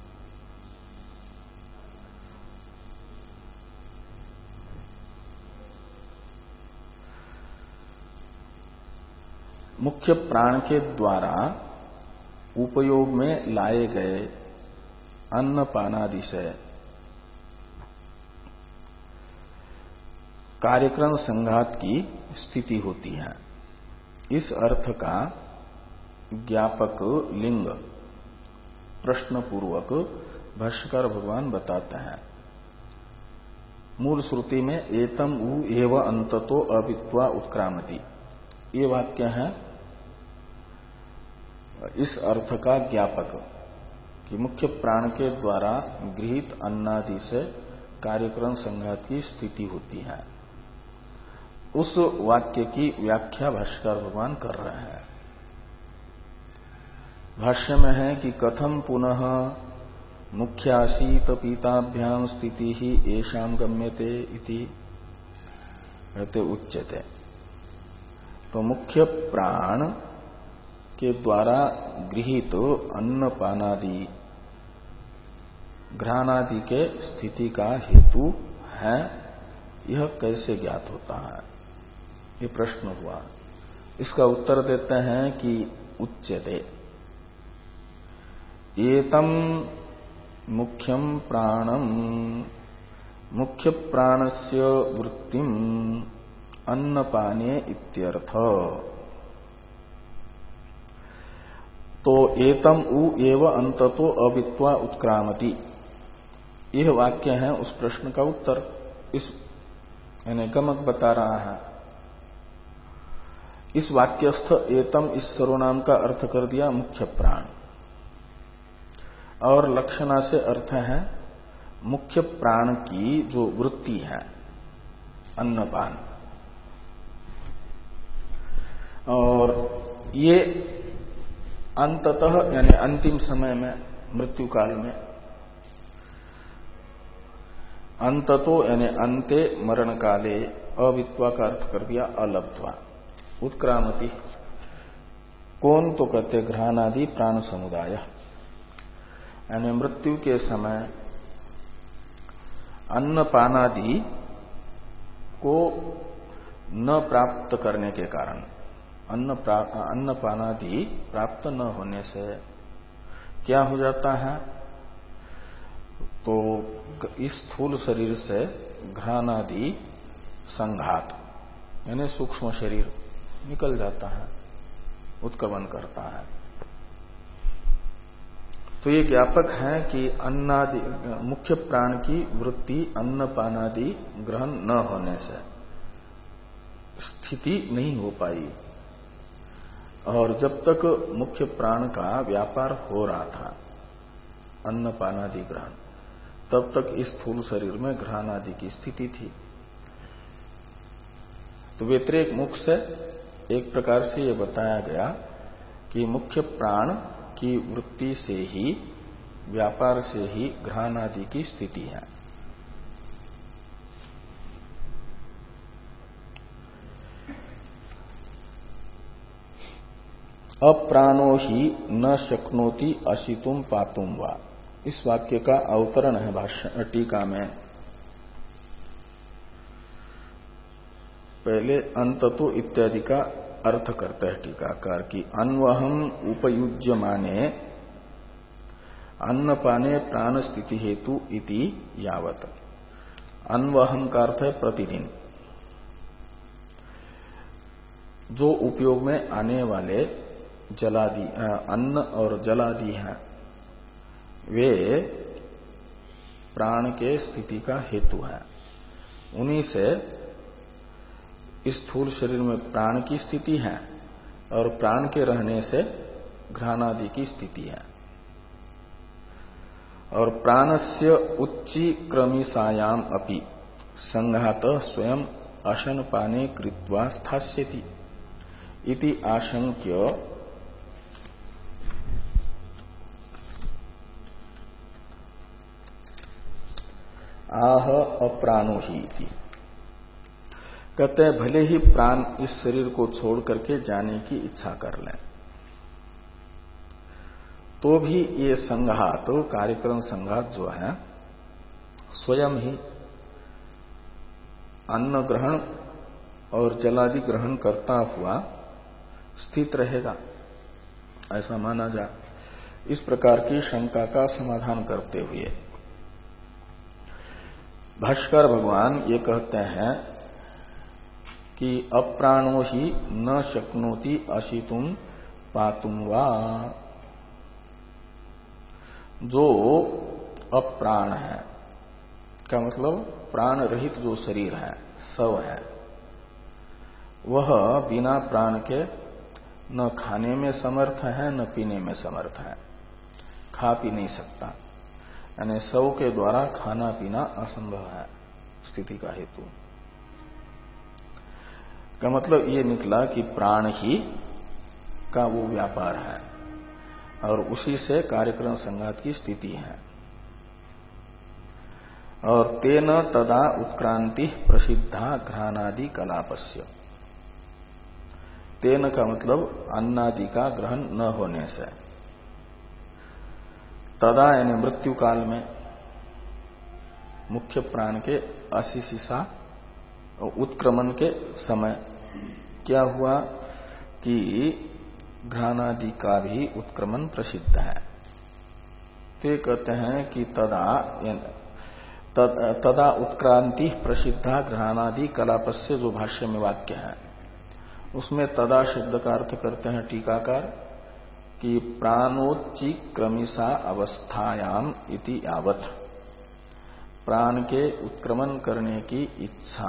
मुख्य प्राण के द्वारा उपयोग में लाए गए अन्न पानादि से कार्यक्रम संघात की स्थिति होती है। इस अर्थ का ज्ञापक लिंग प्रश्न पूर्वक भाष्यकार भगवान बताते हैं। मूल श्रुति में एतम उ एव अंततो अवित्वा उत्क्रामति, ये वाक्य है इस अर्थ का ज्ञापक कि मुख्य प्राण के द्वारा गृहीत अन्नादि से कार्यक्रम संघात की स्थिति होती है। उस वाक्य की व्याख्या भाष्यकार भगवान कर रहे हैं। भाष्य में है कि कथम पुनः मुख्यासीत पीताभ्याम स्थिति ही येषाम गम्यते इति कहते उच्यते। तो मुख्य प्राण के द्वारा गृहीत तो अन्न पानादि घ्राणादि के स्थिति का हेतु है, यह कैसे ज्ञात होता है, ये प्रश्न हुआ। इसका उत्तर देते हैं कि उच्यते एतम मुख्यम प्राणम मुख्य प्राणस्य वृत्तिम अन्नपाने इत्यर्थ। तो एतम उ एव अंततो अवित्वा उत्क्रामति, यह वाक्य है उस प्रश्न का उत्तर। इस यानी गमक बता रहा है। इस वाक्यस्थ एतम इस सर्वनाम का अर्थ कर दिया मुख्य प्राण, और लक्षणा से अर्थ है मुख्य प्राण की जो वृत्ति है अन्नपान। और ये अंततः यानी अंतिम समय में मृत्यु काल में, अंततो यानी अंते मरण काले अवित्वा का अर्थ कर दिया अलब्ध्वा। उत्क्रामति कौन, तो कहते घ्राणादि प्राण समुदाय, यानी मृत्यु के समय अन्नपानादि को न प्राप्त करने के कारण, अन्न अन्नपानादि प्राप्त न होने से क्या हो जाता है, तो इस स्थूल शरीर से घ्राणादि संघात यानी सूक्ष्म शरीर निकल जाता है, उत्क्रमण करता है। तो ये ज्ञापक है कि अन्नादि मुख्य प्राण की वृत्ति अन्नपानादि ग्रहण न होने से स्थिति नहीं हो पाई। और जब तक मुख्य प्राण का व्यापार हो रहा था अन्न पानादि ग्रहण, तब तक इस स्थूल शरीर में घ्राण आदि की स्थिति थी। तो व्यतिरेक मुख से एक प्रकार से ये बताया गया कि मुख्य प्राण की वृत्ति से ही, व्यापार से ही घ्राण आदि की स्थिति है। अप्राणो ही न शक्नोति अशितुम पातुम वा, इस वाक्य का अवतरण है भाष्य टीका में। पहले अंततो इत्यादि का अर्थ करता है टीकाकार की अन्वहम उपयुज्य माने अन्नपाने प्राण स्थिति हेतु इति यावत। अन्वहम का अर्थ है प्रतिदिन, जो उपयोग में आने वाले जलादि अन्न और जलादि हैं वे प्राण के स्थिति का हेतु है। उन्हीं से इस स्थूल शरीर में प्राण की स्थिति है और प्राण के रहने से घ्राण आदि की स्थिति है। और प्राणस्य उच्ची क्रमिसायाम अपि संघात स्वयं अशन पाने कृत्वा स्थास्यति इति आशंक्य आह अप्राणो ही इति। कहते हैं भले ही प्राण इस शरीर को छोड़ करके जाने की इच्छा कर लें, तो भी ये संघात, कार्यक्रम संघात जो है स्वयं ही अन्न ग्रहण और जलादि ग्रहण करता हुआ स्थित रहेगा, ऐसा माना जाए। इस प्रकार की शंका का समाधान करते हुए भाष्कर भगवान ये कहते हैं कि अप्राणो ही न शक्नोति अशितुम पातुम वा। जो अप्राण है का मतलब प्राण रहित जो शरीर है, शव है, वह बिना प्राण के न खाने में समर्थ है न पीने में समर्थ है, खा पी नहीं सकता। यानी शव के द्वारा खाना पीना असंभव है स्थिति का हेतु। का मतलब ये निकला कि प्राण ही का वो व्यापार है और उसी से कार्यक्रम संघात की स्थिति है। और तेन तदा उत्क्रांति प्रसिद्धा घ्राणादि कलापस्य। तेन का मतलब अन्नादि का ग्रहण न होने से, तदा यानी मृत्यु काल में मुख्य प्राण के अशिशिषा उत्क्रमण के समय क्या हुआ कि घ्राणादि का भी उत्क्रमण प्रसिद्ध है। तो कहते हैं कि तदा तद, तदा उत्क्रांति प्रसिद्धा घ्राणादि कलापस्य, जो भाष्य में वाक्य है उसमें तदा शब्द का अर्थ करते हैं टीकाकार कि प्राणोच्ची क्रमिशा अवस्थायाम इति यावत। प्राण के उत्क्रमण करने की इच्छा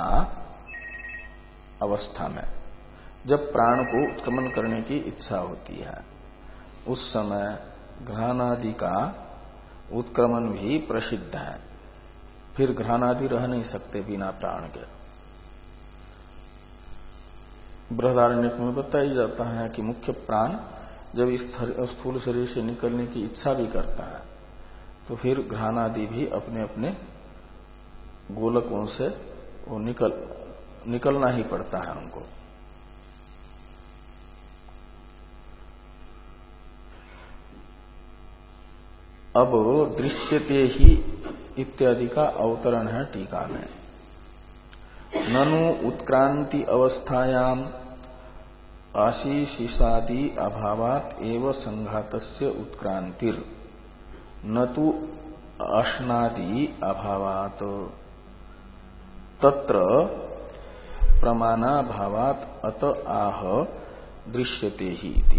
अवस्था में, जब प्राण को उत्क्रमण करने की इच्छा होती है उस समय घ्राणादि का उत्क्रमण भी प्रसिद्ध है। फिर घ्राणादि रह नहीं सकते बिना प्राण के। बृहदारण्यक में बताया जाता है कि मुख्य प्राण जब इस स्थूल शरीर से निकलने की इच्छा भी करता है तो फिर घ्राणादि भी अपने अपने गोलकों से वो निकल निकलना ही पड़ता है उनको। अब दृश्यते ही इत्यादि का अवतरण है टीका में। ननु उत्क्रांति अवस्थायाम आशीषादि अभावात एव संघातस्य उत्क्रांतिर न तो अश्नादि अभावात तत्र प्रमाणाभावात अत आह दृश्यते ही इति।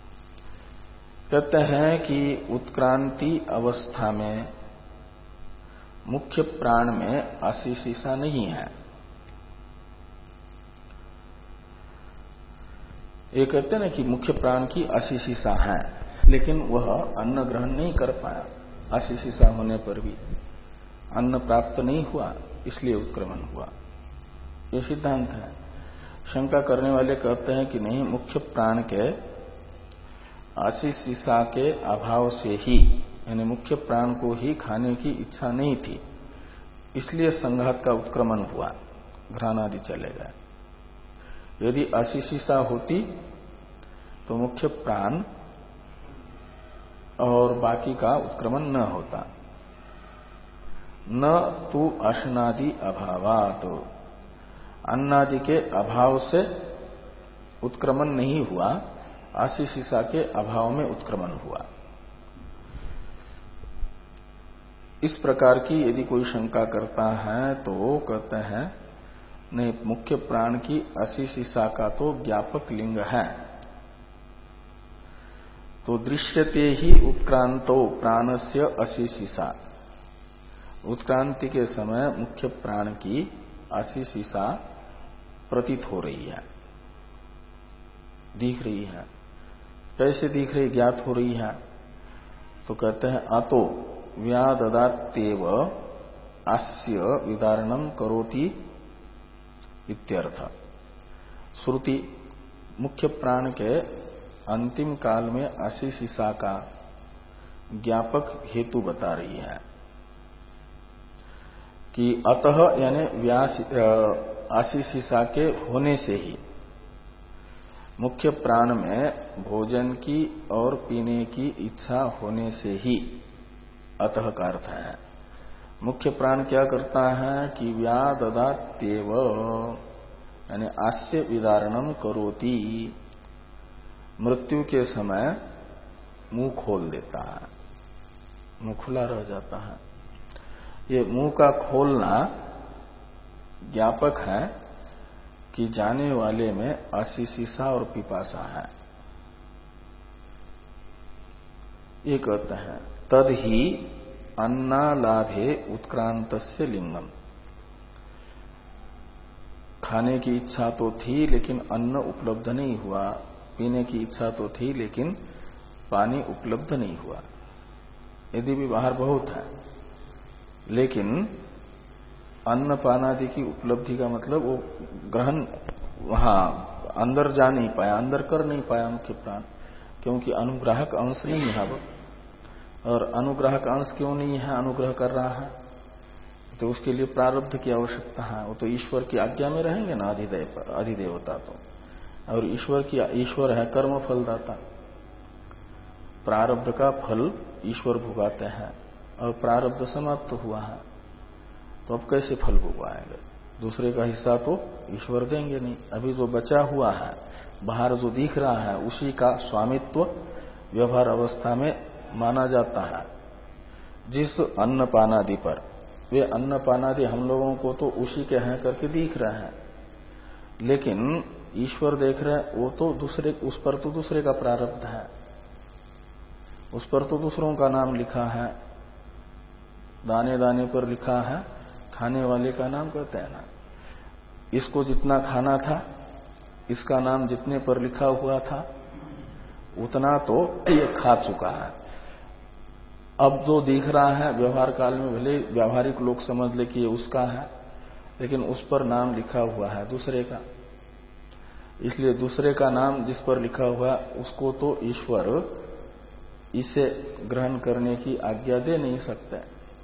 कहते हैं कि उत्क्रांति अवस्था में मुख्य प्राण में आशीषिषा नहीं है, ये कहते हैं ना कि मुख्य प्राण की अशिशिसा है, लेकिन वह अन्न ग्रहण नहीं कर पाया, अशिशिसा होने पर भी अन्न प्राप्त नहीं हुआ, इसलिए उत्क्रमण हुआ। ये सिद्धांत है। शंका करने वाले कहते हैं कि नहीं, मुख्य प्राण के अशिशिसा के अभाव से ही, यानी मुख्य प्राण को ही खाने की इच्छा नहीं थी, इसलिए संघात का उत्क्रमण हुआ, घ्राणादि चले गए। यदि अशिशिसा होती तो मुख्य प्राण और बाकी का उत्क्रमण न होता। न तु अशनादि अभावात, तो अन्नादि के अभाव से उत्क्रमण नहीं हुआ, अशिशिसा के अभाव में उत्क्रमण हुआ। इस प्रकार की यदि कोई शंका करता है तो कहते हैं नहीं, मुख्य प्राण की अशिशिसा का तो ज्ञापक लिंग है, तो दृश्यते ही उत्क्रांतो प्राणस्य अशिशिसा, उत्क्रांति के समय मुख्य प्राण की अशिशिसा प्रतीत हो रही है, दिख रही है। कैसे दिख रही, ज्ञात हो रही है? तो कहते हैं अतो व्याददात्येव अस्य विदारणम करोति इत्यर्थ। श्रुति मुख्य प्राण के अंतिम काल में अशिशिसा का ज्ञापक हेतु बता रही है कि अतः यानी व्यास अशिशिसा के होने से ही, मुख्य प्राण में भोजन की और पीने की इच्छा होने से ही, अतः का अर्थ है मुख्य प्राण क्या करता है कि व्याददात्येव यानी आस्य विदारणम करोति, मृत्यु के समय मुंह खोल देता है, मुंह खुला रह जाता है। ये मुंह का खोलना ज्ञापक है कि जाने वाले में अशिशिसा और पिपासा है। ये कहते हैं तद ही अन्नालाभे उत्क्रांतस्य लिंगम, खाने की इच्छा तो थी लेकिन अन्न उपलब्ध नहीं हुआ, पीने की इच्छा तो थी लेकिन पानी उपलब्ध नहीं हुआ। यदि भी बाहर बहुत है लेकिन अन्न पानादि की उपलब्धि का मतलब वो ग्रहण वहां अंदर जा नहीं पाया, अंदर कर नहीं पाया मुख्य प्राण, क्योंकि अनुग्राहक अंश नहीं है वो। और अनुग्राहक अंश क्यों नहीं है, अनुग्रह कर रहा है तो उसके लिए प्रारब्ध की आवश्यकता है। वो तो ईश्वर की आज्ञा में रहेंगे ना अधिदेव अधिदेवता तो, और ईश्वर की ईश्वर है कर्म फलदाता, प्रारब्ध का फल ईश्वर भुगाते हैं और प्रारब्ध समाप्त तो हुआ है, तो अब कैसे फल भुगवाएंगे? दूसरे का हिस्सा तो ईश्वर देंगे नहीं। अभी जो बचा हुआ है बाहर जो दिख रहा है उसी का स्वामित्व व्यवहार अवस्था में माना जाता है। जिस अन्न पानादि पर, वे अन्न पानादि हम लोगों को तो उसी के हैं करके दिख रहे हैं, लेकिन ईश्वर देख रहे हैं वो तो दूसरे, उस पर तो दूसरे का प्रारब्ध है, उस पर तो दूसरों का नाम लिखा है, दाने दाने पर लिखा है, खाने वाले का नाम कहते हैं ना। इसको जितना खाना था, इसका नाम जितने पर लिखा हुआ था उतना तो ये खा चुका है। अब जो दिख रहा है व्यवहार काल में भले व्यावहारिक लोग समझ ले कि ये उसका है, लेकिन उस पर नाम लिखा हुआ है दूसरे का, इसलिए दूसरे का नाम जिस पर लिखा हुआ है उसको तो ईश्वर इसे ग्रहण करने की आज्ञा दे नहीं सकते,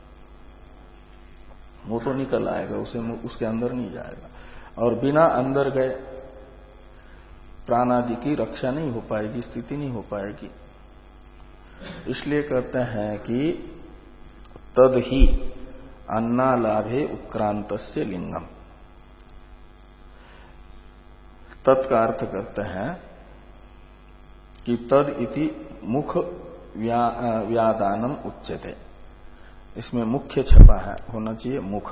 वो तो निकल आएगा, उसे उसके अंदर नहीं जाएगा, और बिना अंदर गए प्राणादि की रक्षा नहीं हो पाएगी, स्थिति नहीं हो पाएगी। इसलिए कहते हैं कि तद ही अन्नालाभे उत्क्रांतस्य लिंगम, तत्का अर्थ करते हैं कि तद इति मुख व्या, व्यादानम उच्यते, इसमें मुख्य छपा है, होना चाहिए मुख।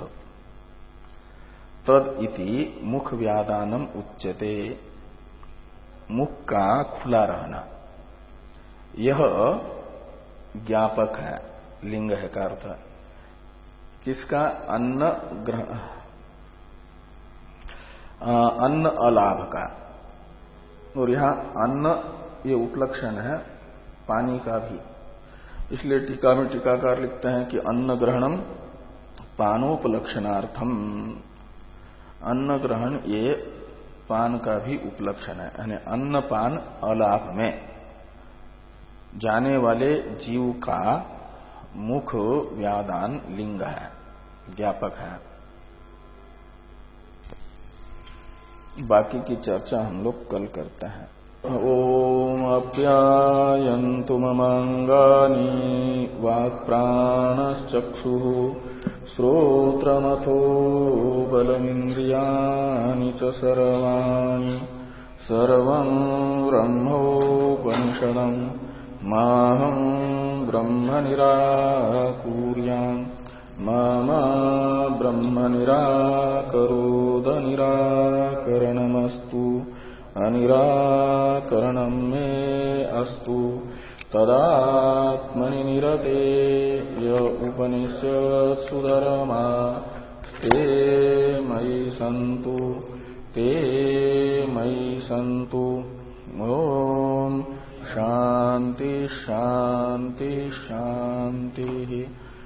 तद इति मुख व्यादानम उच्यते, मुख का खुला रहना यह ज्ञापक है, लिंग है का अर्थ। किसका? अन्न ग्रहण, अन्न अलाभ का, और यहां अन्न ये उपलक्षण है पानी का भी। इसलिए टीका में टीकाकार लिखते हैं कि अन्न ग्रहणम पानोपलक्षणार्थम, अन्न ग्रहण ये पान का भी उपलक्षण है, यानी अन्न पान अलाभ में जाने वाले जीव का मुख व्यादान लिंग है, ज्ञापक है। बाकी की चर्चा हम लोग कल करते हैं। ओम अप्यायन्तु ममांगानि वाक्प्राणश्चक्षुः श्रोत्रमथो बलमिन्द्रियाणि च सर्वाणि सर्वं ब्रह्मोपनिषदं माहं ब्रह्म निराकुर्याम् मा ब्रह्म निराकरोद निराकरणमस्तु अनिराकरणं मे अस्तु तदात्मनि निरते य उपनिषत्सु धर्मा ते मयि सन्तु ते मयि सन्तु। ओम शांति शांति शांति।